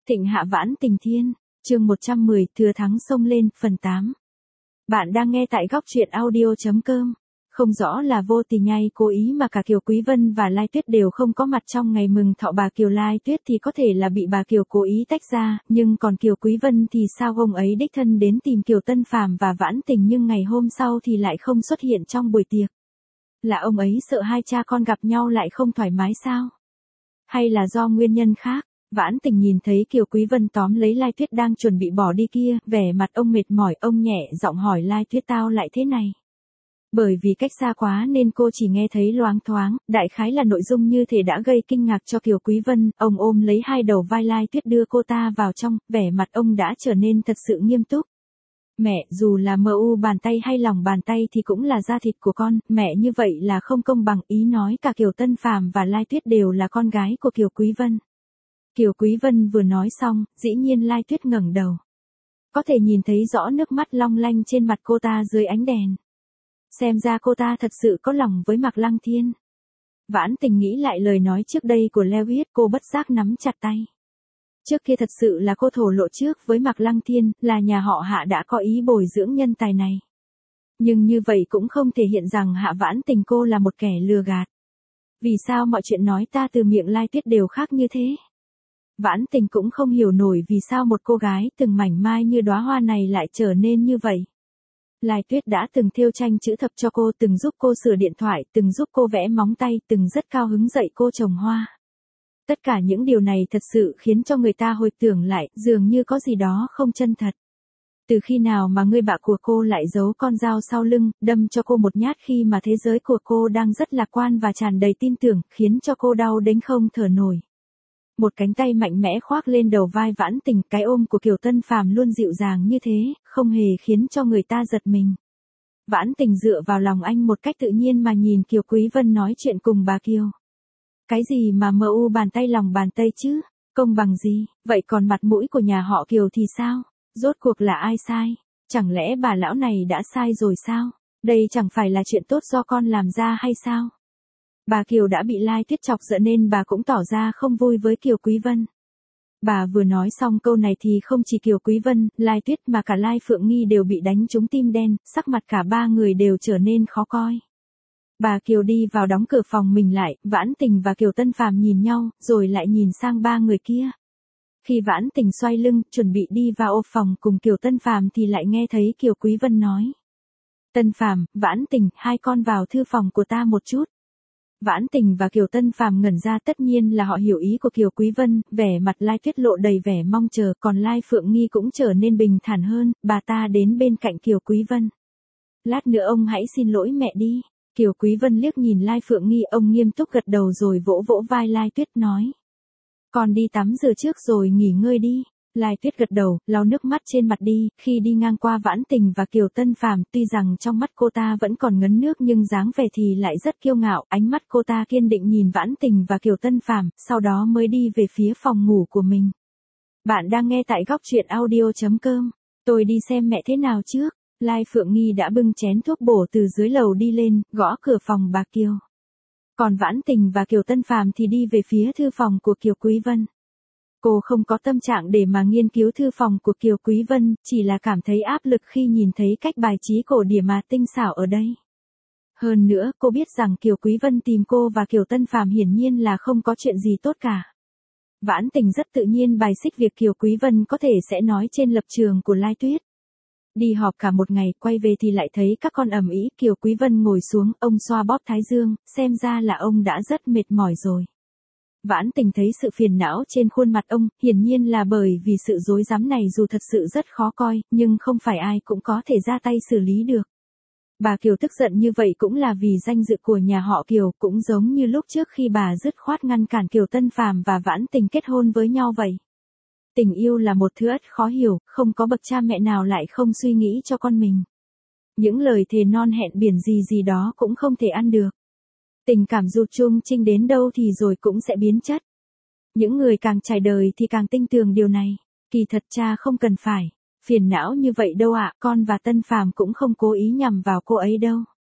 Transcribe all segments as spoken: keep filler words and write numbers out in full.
Thịnh hạ vãn tình thiên, chương một trăm mười, thừa thắng xông lên, phần tám. Bạn đang nghe tại góc truyện audio chấm com. Không rõ là vô tình hay cố ý mà cả Kiều Quý Vân và Lai Tuyết đều không có mặt trong ngày mừng thọ bà Kiều. Lai Tuyết thì có thể là bị bà Kiều cố ý tách ra, nhưng còn Kiều Quý Vân thì sao, ông ấy đích thân đến tìm Kiều Tân Phàm và Vãn Tình nhưng ngày hôm sau thì lại không xuất hiện trong buổi tiệc. Là ông ấy sợ hai cha con gặp nhau lại không thoải mái sao? Hay là do nguyên nhân khác? Vãn Tình nhìn thấy Kiều Quý Vân tóm lấy Lai Tuyết đang chuẩn bị bỏ đi kia, vẻ mặt ông mệt mỏi, ông nhẹ giọng hỏi Lai Tuyết, tao lại thế này. Bởi vì cách xa quá nên cô chỉ nghe thấy loáng thoáng, đại khái là nội dung như thể đã gây kinh ngạc cho Kiều Quý Vân. Ông ôm lấy hai đầu vai Lai Tuyết đưa cô ta vào trong, vẻ mặt ông đã trở nên thật sự nghiêm túc. Mẹ, dù là mờ u bàn tay hay lòng bàn tay thì cũng là da thịt của con, mẹ như vậy là không công bằng, ý nói cả Kiều Tân Phàm và Lai Tuyết đều là con gái của Kiều Quý Vân. Kiều Quý Vân vừa nói xong, dĩ nhiên Lai Tuyết ngẩng đầu. Có thể nhìn thấy rõ nước mắt long lanh trên mặt cô ta dưới ánh đèn. Xem ra cô ta thật sự có lòng với Mạc Lăng Thiên. Vãn Tình nghĩ lại lời nói trước đây của Lewis, cô bất giác nắm chặt tay. Trước kia thật sự là cô thổ lộ trước với Mạc Lăng Thiên, là nhà họ Hạ đã có ý bồi dưỡng nhân tài này. Nhưng như vậy cũng không thể hiện rằng Hạ Vãn Tình cô là một kẻ lừa gạt. Vì sao mọi chuyện nói ta từ miệng Lai Tuyết đều khác như thế? Vãn Tình cũng không hiểu nổi vì sao một cô gái từng mảnh mai như đóa hoa này lại trở nên như vậy. Lai Tuyết đã từng thêu tranh chữ thập cho cô, từng giúp cô sửa điện thoại, từng giúp cô vẽ móng tay, từng rất cao hứng dạy cô trồng hoa. Tất cả những điều này thật sự khiến cho người ta hồi tưởng lại, dường như có gì đó không chân thật. Từ khi nào mà người bạn của cô lại giấu con dao sau lưng, đâm cho cô một nhát khi mà thế giới của cô đang rất lạc quan và tràn đầy tin tưởng, khiến cho cô đau đến không thở nổi. Một cánh tay mạnh mẽ khoác lên đầu vai Vãn Tình, cái ôm của Kiều Tân Phàm luôn dịu dàng như thế, không hề khiến cho người ta giật mình. Vãn Tình dựa vào lòng anh một cách tự nhiên mà nhìn Kiều Quý Vân nói chuyện cùng bà Kiều. Cái gì mà mờ u bàn tay lòng bàn tay chứ, công bằng gì, vậy còn mặt mũi của nhà họ Kiều thì sao? Rốt cuộc là ai sai? Chẳng lẽ bà lão này đã sai rồi sao? Đây chẳng phải là chuyện tốt do con làm ra hay sao? Bà Kiều đã bị Lai Tuyết chọc giận nên bà cũng tỏ ra không vui với Kiều Quý Vân. Bà vừa nói xong câu này thì không chỉ Kiều Quý Vân, Lai Tuyết mà cả Lai Phượng Nghi đều bị đánh trúng tim đen, sắc mặt cả ba người đều trở nên khó coi. Bà Kiều đi vào đóng cửa phòng mình lại, Vãn Tình và Kiều Tân Phàm nhìn nhau, rồi lại nhìn sang ba người kia. Khi Vãn Tình xoay lưng, chuẩn bị đi vào ô phòng cùng Kiều Tân Phàm thì lại nghe thấy Kiều Quý Vân nói. Tân Phàm, Vãn Tình, hai con vào thư phòng của ta một chút. Vãn Tình và Kiều Tân Phàm ngẩn ra, tất nhiên là họ hiểu ý của Kiều Quý Vân, vẻ mặt Lai Tuyết lộ đầy vẻ mong chờ, còn Lai Phượng Nghi cũng trở nên bình thản hơn, bà ta đến bên cạnh Kiều Quý Vân. Lát nữa ông hãy xin lỗi mẹ đi. Kiều Quý Vân liếc nhìn Lai Phượng Nghi, ông nghiêm túc gật đầu rồi vỗ vỗ vai Lai Tuyết nói. Con đi tắm rửa trước rồi nghỉ ngơi đi. Lai Tuyết gật đầu, lau nước mắt trên mặt đi, khi đi ngang qua Vãn Tình và Kiều Tân Phàm, tuy rằng trong mắt cô ta vẫn còn ngấn nước nhưng dáng vẻ thì lại rất kiêu ngạo, ánh mắt cô ta kiên định nhìn Vãn Tình và Kiều Tân Phàm, sau đó mới đi về phía phòng ngủ của mình. Bạn đang nghe tại góc truyện audio chấm com. Tôi đi xem mẹ thế nào trước. Lai Phượng Nghi đã bưng chén thuốc bổ từ dưới lầu đi lên, gõ cửa phòng bà Kiều. Còn Vãn Tình và Kiều Tân Phàm thì đi về phía thư phòng của Kiều Quý Vân. Cô không có tâm trạng để mà nghiên cứu thư phòng của Kiều Quý Vân, chỉ là cảm thấy áp lực khi nhìn thấy cách bài trí cổ điển mà tinh xảo ở đây. Hơn nữa, cô biết rằng Kiều Quý Vân tìm cô và Kiều Tân Phàm hiển nhiên là không có chuyện gì tốt cả. Vãn Tình rất tự nhiên bài xích việc Kiều Quý Vân có thể sẽ nói trên lập trường của Lai Tuyết. Đi họp cả một ngày, quay về thì lại thấy các con ầm ĩ. Kiều Quý Vân ngồi xuống, ông xoa bóp thái dương, xem ra là ông đã rất mệt mỏi rồi. Vãn Tình thấy sự phiền não trên khuôn mặt ông, hiển nhiên là bởi vì sự rối rắm này dù thật sự rất khó coi, nhưng không phải ai cũng có thể ra tay xử lý được. Bà Kiều tức giận như vậy cũng là vì danh dự của nhà họ Kiều, cũng giống như lúc trước khi bà dứt khoát ngăn cản Kiều Tân Phàm và Vãn Tình kết hôn với nhau vậy. Tình yêu là một thứ ắt khó hiểu, không có bậc cha mẹ nào lại không suy nghĩ cho con mình. Những lời thề non hẹn biển gì gì đó cũng không thể ăn được. Tình cảm dù chung trinh đến đâu thì rồi cũng sẽ biến chất. Những người càng trải đời thì càng tinh tường điều này. Kỳ thật cha không cần phải phiền não như vậy đâu ạ, con và Tân Phàm cũng không cố ý nhằm vào cô ấy đâu.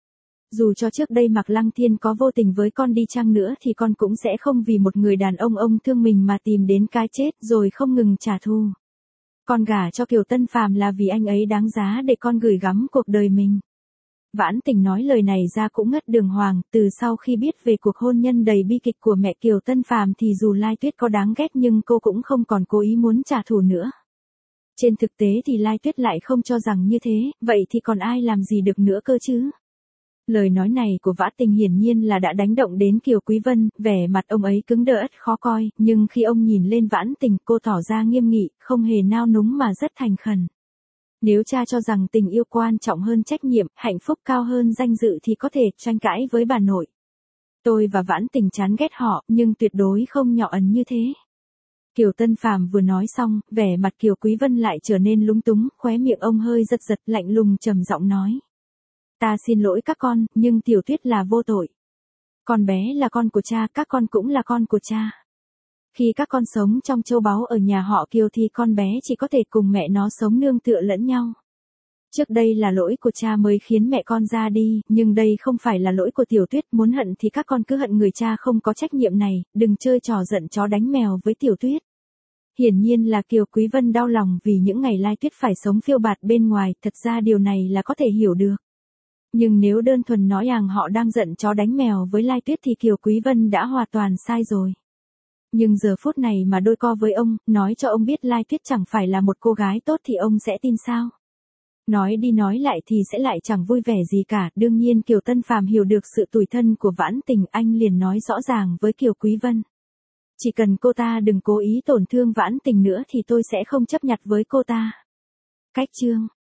Dù cho trước đây Mạc Lăng Thiên có vô tình với con đi chăng nữa thì con cũng sẽ không vì một người đàn ông ông thương mình mà tìm đến cái chết rồi không ngừng trả thù. Con gả cho Kiều Tân Phàm là vì anh ấy đáng giá để con gửi gắm cuộc đời mình. Vãn Tình nói lời này ra cũng ngất đường hoàng, từ sau khi biết về cuộc hôn nhân đầy bi kịch của mẹ Kiều Tân Phàm thì dù Lai Tuyết có đáng ghét nhưng cô cũng không còn cố ý muốn trả thù nữa. Trên thực tế thì Lai Tuyết lại không cho rằng như thế, vậy thì còn ai làm gì được nữa cơ chứ? Lời nói này của Vãn Tình hiển nhiên là đã đánh động đến Kiều Quý Vân, vẻ mặt ông ấy cứng đờ ất khó coi, nhưng khi ông nhìn lên Vãn Tình cô tỏ ra nghiêm nghị, không hề nao núng mà rất thành khẩn. Nếu cha cho rằng tình yêu quan trọng hơn trách nhiệm, hạnh phúc cao hơn danh dự thì có thể tranh cãi với bà nội. Tôi và Vãn Tình chán ghét họ, nhưng tuyệt đối không nhỏ ẩn như thế. Kiều Tân Phàm vừa nói xong, vẻ mặt Kiều Quý Vân lại trở nên lúng túng, khóe miệng ông hơi giật giật lạnh lùng trầm giọng nói. Ta xin lỗi các con, nhưng Tiểu Tuyết là vô tội. Con bé là con của cha, các con cũng là con của cha. Khi các con sống trong châu báu ở nhà họ Kiều thì con bé chỉ có thể cùng mẹ nó sống nương tựa lẫn nhau. Trước đây là lỗi của cha mới khiến mẹ con ra đi, nhưng đây không phải là lỗi của Tiểu Tuyết, muốn hận thì các con cứ hận người cha không có trách nhiệm này, đừng chơi trò giận chó đánh mèo với Tiểu Tuyết. Hiển nhiên là Kiều Quý Vân đau lòng vì những ngày Lai Tuyết phải sống phiêu bạt bên ngoài, thật ra điều này là có thể hiểu được. Nhưng nếu đơn thuần nói rằng họ đang giận chó đánh mèo với Lai Tuyết thì Kiều Quý Vân đã hoàn toàn sai rồi. Nhưng giờ phút này mà đôi co với ông, nói cho ông biết Lai Tuyết chẳng phải là một cô gái tốt thì ông sẽ tin sao? Nói đi nói lại thì sẽ lại chẳng vui vẻ gì cả, đương nhiên Kiều Tân Phàm hiểu được sự tủi thân của Vãn Tình, anh liền nói rõ ràng với Kiều Quý Vân. Chỉ cần cô ta đừng cố ý tổn thương Vãn Tình nữa thì tôi sẽ không chấp nhặt với cô ta. Cách chương